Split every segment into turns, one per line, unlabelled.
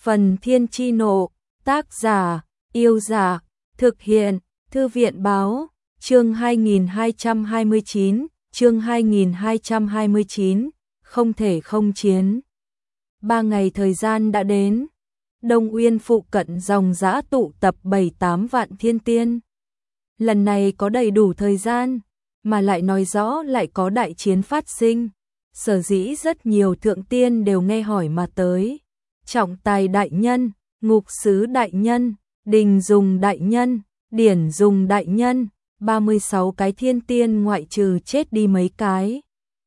Phần Thiên Chi Nộ, tác giả, Yêu Giả, thực hiện, Thư viện Báo, chương 2229, chương 2229, không thể không chiến. 3 ngày thời gian đã đến, Đông Uyên phụ cận dòng dã tụ tập 7-8 vạn thiên tiên. Lần này có đầy đủ thời gian, mà lại nói rõ lại có đại chiến phát sinh. Sở dĩ rất nhiều thượng tiên đều nghe hỏi mà tới. Trọng Tài đại nhân, Ngục Sứ đại nhân, Đình Dùng đại nhân, Điển Dùng đại nhân, 36 cái thiên tiên ngoại trừ chết đi mấy cái.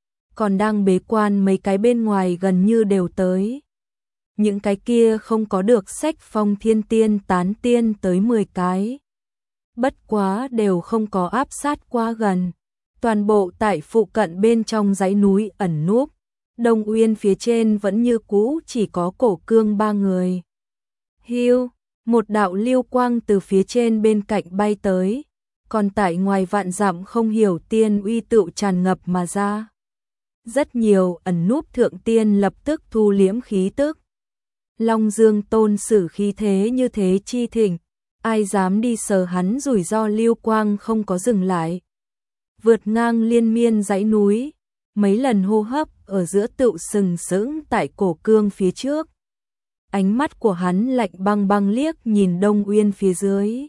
Còn đang bế quan mấy cái bên ngoài gần như đều tới. Những cái kia không có được sách phong thiên tiên tán tiên tới 10 cái. Bất quá đều không có áp sát quá gần. Toàn bộ tại phụ cận bên trong dãy núi ẩn núp. Đông Uyên phía trên vẫn như cũ chỉ có Cổ Cương 3 người. Hiu, một đạo lưu quang từ phía trên bên cạnh bay tới, còn tại ngoài vạn dặm không hiểu tiên uy tựu tràn ngập mà ra. Rất nhiều ẩn núp thượng tiên lập tức thu liễm khí tức. Long Dương Tôn sử khí thế như thế chi thịnh, ai dám đi sờ hắn rủi ro lưu quang không có dừng lại. Vượt ngang liên miên dãy núi, mấy lần hô hấp ở giữa tựu sừng sững tại Cổ Cương phía trước. Ánh mắt của hắn lạnh băng băng liếc nhìn Đông Uyên phía dưới.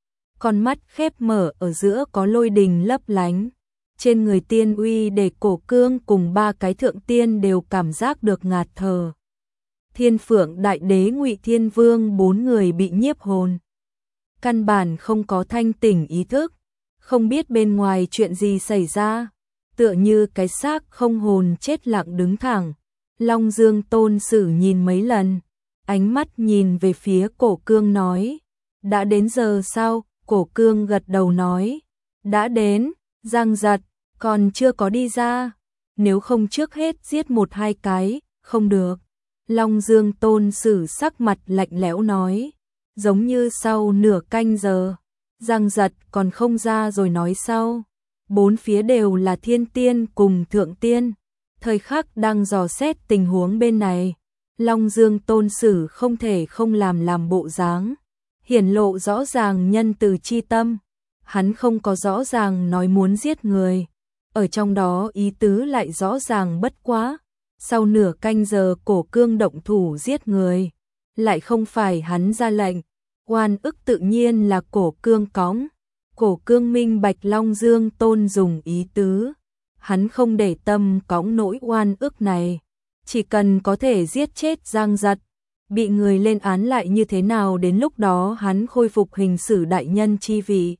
Con mắt khép mở ở giữa có lôi đình lấp lánh. Trên người tiên uy để Cổ Cương cùng 3 cái thượng tiên đều cảm giác được ngạt thở. Thiên Phượng Đại Đế Ngụy Thiên Vương 4 người bị nhiếp hồn. Căn bản không có thanh tỉnh ý thức, không biết bên ngoài chuyện gì xảy ra, tựa như cái xác không hồn chết lặng đứng thẳng. Long Dương Tôn sử nhìn mấy lần, ánh mắt nhìn về phía Cổ Cương nói, đã đến giờ sao? Cổ Cương gật đầu nói, đã đến. Giang Giật, còn chưa có đi ra, nếu không trước hết giết 1-2 cái, không được. Long Dương Tôn sử sắc mặt lạnh lẽo nói, giống như sau nửa canh giờ. Giang Giật còn không ra rồi nói sau. 4 phía đều là thiên tiên cùng thượng tiên, thời khắc đang dò xét tình huống bên này. Long Dương Tôn sử không thể không làm bộ dáng, hiển lộ rõ ràng nhân từ chi tâm. Hắn không có rõ ràng nói muốn giết người, ở trong đó ý tứ lại rõ ràng bất quá. Sau nửa canh giờ Cổ Cương động thủ giết người, lại không phải hắn ra lệnh, oan ức tự nhiên là Cổ Cương cõng. Cổ Cương minh bạch Long Dương Tôn dùng ý tứ, hắn không để tâm cõng nỗi oan ức này, chỉ cần có thể giết chết Giang Giật, bị người lên án lại như thế nào đến lúc đó hắn khôi phục hình sử đại nhân chi vị.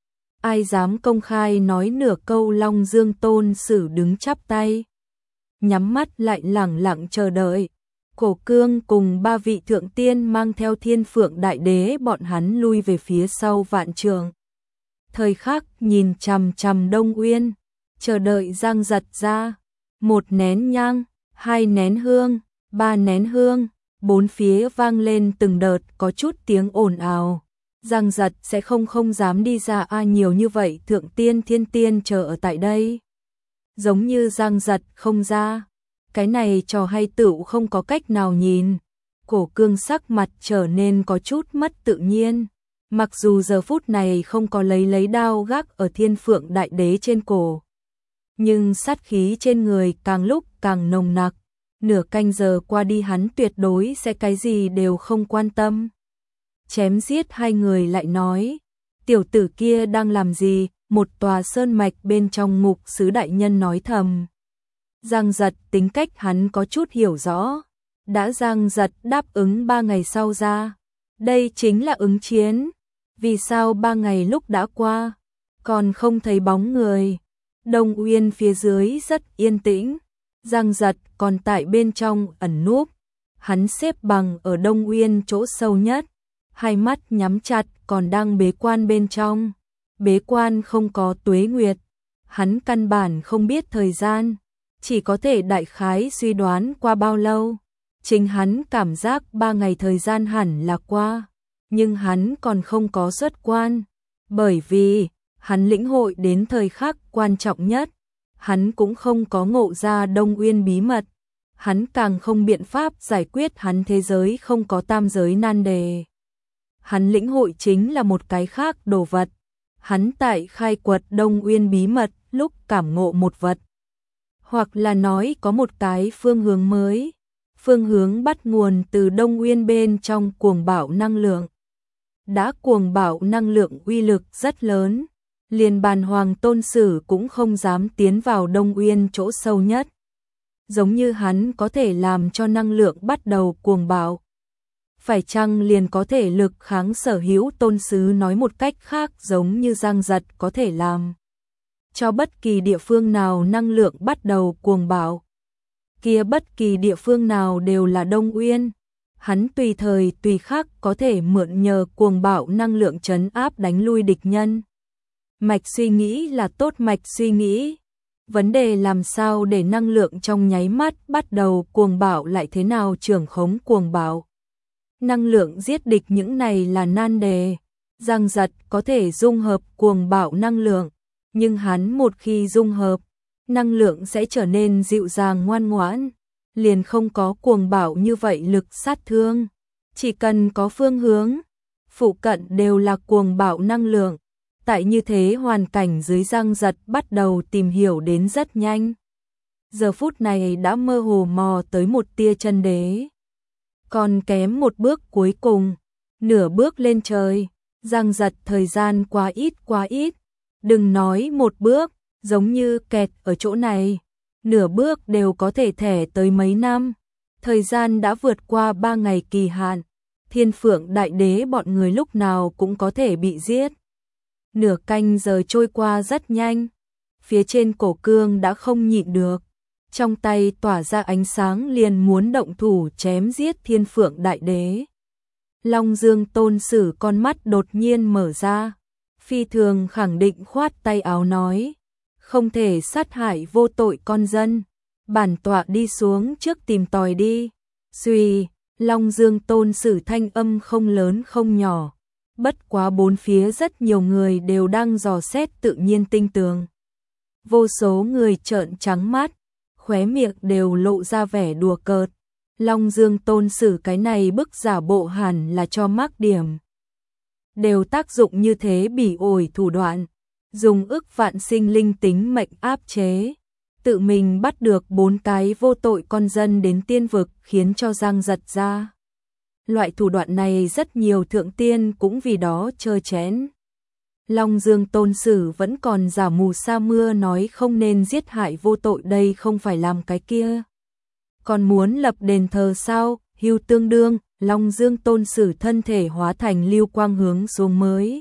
Ai dám công khai nói nửa câu? Long Dương Tôn sử đứng chắp tay, nhắm mắt lại lẳng lặng chờ đợi. Cổ Cương cùng 3 vị thượng tiên mang theo Thiên Phượng Đại Đế bọn hắn lui về phía sau vạn trường. Thời khắc nhìn chằm chằm Đông Uyên, chờ đợi Giang Giật ra. 1 nén nhang, 2 nén hương, 3 nén hương, 4 phía vang lên từng đợt có chút tiếng ồn ào. Giang Giật sẽ không dám đi ra nhiều như vậy thượng tiên thiên tiên chờ ở tại đây. Giống như Giang Giật không ra, cái này trò hay tựu không có cách nào nhìn. Cổ Cương sắc mặt trở nên có chút mất tự nhiên. Mặc dù giờ phút này không có lấy đao gác ở Thiên Phượng Đại Đế trên cổ, nhưng sát khí trên người càng lúc càng nồng nặc. Nửa canh giờ qua đi hắn tuyệt đối sẽ cái gì đều không quan tâm. Chém giết 2 người lại nói, tiểu tử kia đang làm gì? Một tòa sơn mạch bên trong Ngục Sứ đại nhân nói thầm. Giang Giật tính cách hắn có chút hiểu rõ. Đã Giang Giật đáp ứng 3 ngày sau ra, đây chính là ứng chiến. Vì sao 3 ngày lúc đã qua, còn không thấy bóng người? Đông Uyên phía dưới rất yên tĩnh, Giang Giật còn tại bên trong ẩn núp. Hắn xếp bằng ở Đông Uyên chỗ sâu nhất, hai mắt nhắm chặt còn đang bế quan bên trong. Bế quan không có tuế nguyệt, hắn căn bản không biết thời gian, chỉ có thể đại khái suy đoán qua bao lâu. Chính hắn cảm giác 3 ngày thời gian hẳn là qua, nhưng hắn còn không có xuất quan, bởi vì hắn lĩnh hội đến thời khắc quan trọng nhất, hắn cũng không có ngộ ra Đông Uyên bí mật. hắn càng không biện pháp giải quyết hắn thế giới không có tam giới nan đề. Hắn lĩnh hội chính là một cái khác đồ vật. Hắn tại khai quật Đông Uyên bí mật lúc cảm ngộ một vật. Hoặc là nói có một cái phương hướng mới. Phương hướng bắt nguồn từ Đông Uyên bên trong cuồng bạo năng lượng. Đã cuồng bạo năng lượng uy lực rất lớn. Liền bàn hoàng tôn sử cũng không dám tiến vào Đông Uyên chỗ sâu nhất. Giống như hắn có thể làm cho năng lượng bắt đầu cuồng bạo. Phải chăng liền có thể lực kháng sở hữu tôn sứ, nói một cách khác giống như Giang Giật có thể làm cho bất kỳ địa phương nào năng lượng bắt đầu cuồng bạo. Kia bất kỳ địa phương nào đều là Đông Uyên. Hắn tùy thời tùy khắc có thể mượn nhờ cuồng bạo năng lượng trấn áp đánh lui địch nhân. Mạch suy nghĩ là tốt mạch suy nghĩ. Vấn đề làm sao để năng lượng trong nháy mắt bắt đầu cuồng bạo lại thế nào trưởng khống cuồng bạo. Năng lượng giết địch những này là nan đề. Giang Giật có thể dung hợp cuồng bạo năng lượng, nhưng hắn một khi dung hợp, năng lượng sẽ trở nên dịu dàng ngoan ngoãn, liền không có cuồng bạo như vậy lực sát thương. Chỉ cần có phương hướng, phụ cận đều là cuồng bạo năng lượng. Tại như thế hoàn cảnh dưới, Giang Giật bắt đầu tìm hiểu đến rất nhanh. Giờ phút này đã mơ hồ mò tới một tia chân đế. Còn kém một bước cuối cùng, nửa bước lên trời. Giang Giật thời gian quá ít. Đừng nói một bước, giống như kẹt ở chỗ này. Nửa bước đều có thể thẻ tới mấy năm. Thời gian đã vượt qua 3 ngày kỳ hạn. Thiên Phượng Đại Đế bọn người lúc nào cũng có thể bị giết. Nửa canh giờ trôi qua rất nhanh. Phía trên cổ cương đã không nhịn được. Trong tay tỏa ra ánh sáng liền muốn động thủ chém giết Thiên Phượng Đại Đế. Long Dương Tôn Sử con mắt đột nhiên mở ra. Phi thường khẳng định khoát tay áo nói. Không thể sát hại vô tội con dân. Bản tọa đi xuống trước tìm tòi đi. Xuy, Long Dương Tôn Sử thanh âm không lớn không nhỏ. Bất quá bốn phía rất nhiều người đều đang dò xét tự nhiên tinh tường. Vô số người trợn trắng mắt, khóe miệng đều lộ ra vẻ đùa cợt. Long Dương Tôn Sử cái này bức giả bộ hẳn là cho mắc điểm. Đều tác dụng như thế bỉ ổi thủ đoạn, dùng ức vạn sinh linh tính mệnh áp chế. Tự mình bắt được 4 cái vô tội con dân đến tiên vực khiến cho Giang Giật ra. Loại thủ đoạn này rất nhiều thượng tiên cũng vì đó trơ chẽn. Long Dương Tôn Sử vẫn còn giả mù sa mưa nói không nên giết hại vô tội, đây không phải làm cái kia. Còn muốn lập đền thờ sao? Hưu tương đương, Long Dương Tôn Sử thân thể hóa thành lưu quang hướng xuống mới.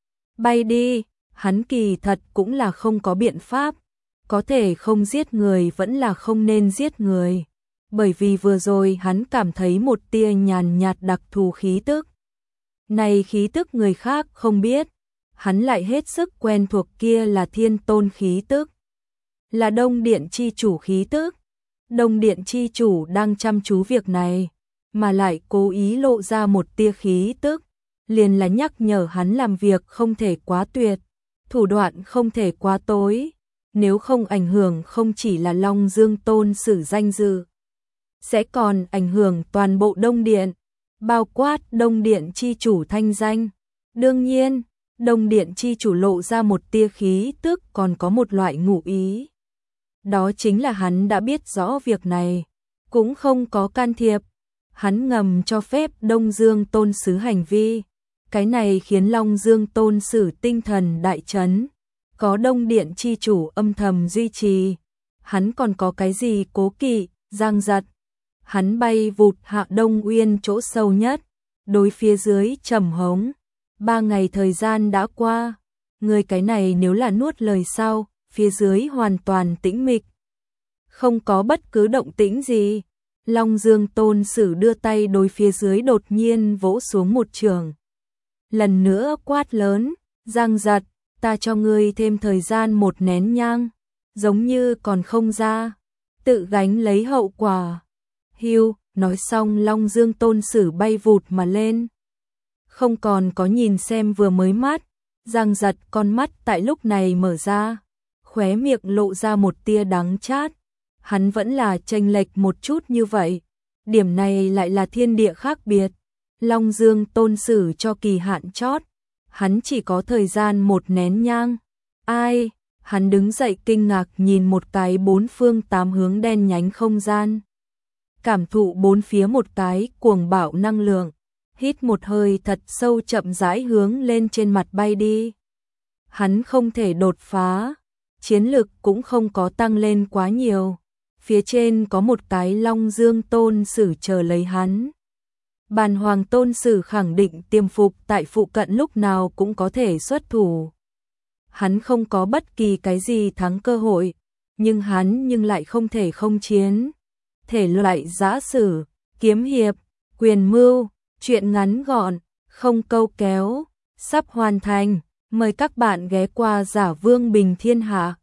Bay đi, hắn kỳ thật cũng là không có biện pháp. Có thể không giết người vẫn là không nên giết người. Bởi vì vừa rồi hắn cảm thấy một tia nhàn nhạt đặc thù khí tức. Này khí tức người khác không biết. Hắn lại hết sức quen thuộc, kia là Thiên Tôn khí tức. Là Đông Điện chi chủ khí tức. Đông Điện chi chủ đang chăm chú việc này, mà lại cố ý lộ ra một tia khí tức. Liền là nhắc nhở hắn làm việc không thể quá tuyệt, thủ đoạn không thể quá tối. Nếu không ảnh hưởng không chỉ là Long Dương Tôn Sử danh dự, sẽ còn ảnh hưởng toàn bộ Đông Điện, bao quát Đông Điện chi chủ thanh danh. Đương nhiên, Đông Điện chi chủ lộ ra một tia khí tức còn có một loại ngụ ý. Đó chính là hắn đã biết rõ việc này, cũng không có can thiệp. Hắn ngầm cho phép Đông Dương Tôn Sứ hành vi. Cái này khiến Long Dương Tôn Sử tinh thần đại chấn. Có Đông Điện chi chủ âm thầm duy trì, hắn còn có cái gì cố kỵ? Giang Giật. Hắn bay vụt hạ Đông Uyên chỗ sâu nhất, đối phía dưới trầm hống. 3 ngày thời gian đã qua, người cái này nếu là nuốt lời sau, phía dưới hoàn toàn tĩnh mịch. Không có bất cứ động tĩnh gì. Long Dương Tôn Sử đưa tay đối phía dưới đột nhiên vỗ xuống một trường. Lần nữa quát lớn, Giang Giật, ta cho ngươi thêm thời gian 1 nén nhang, giống như còn không ra, tự gánh lấy hậu quả. Hưu, nói xong Long Dương Tôn Sử bay vụt mà lên. Không còn có nhìn xem vừa mới mắt, Giang Giật con mắt tại lúc này mở ra, khóe miệng lộ ra một tia đắng chát. hắn vẫn là chênh lệch một chút như vậy. Điểm này lại là thiên địa khác biệt. Long Dương Tôn Sử cho kỳ hạn chót, hắn chỉ có thời gian một nén nhang. Ai? Hắn đứng dậy kinh ngạc nhìn một cái bốn phương tám hướng đen nhánh không gian. Cảm thụ bốn phía một cái cuồng bạo năng lượng, hít một hơi thật sâu chậm rãi hướng lên trên mặt bay đi. Hắn không thể đột phá, chiến lực cũng không có tăng lên quá nhiều. Phía trên có một cái Long Dương Tôn Sử chờ lấy hắn. Bàn Hoàng Tôn Sử khẳng định tiềm phục tại phụ cận lúc nào cũng có thể xuất thủ. Hắn không có bất kỳ cái gì thắng cơ hội, nhưng lại không thể không chiến. Thể loại giã sử, kiếm hiệp, quyền mưu, truyện ngắn gọn, không câu kéo, sắp hoàn thành. Mời các bạn ghé qua Giả Vương Bình Thiên Hạ.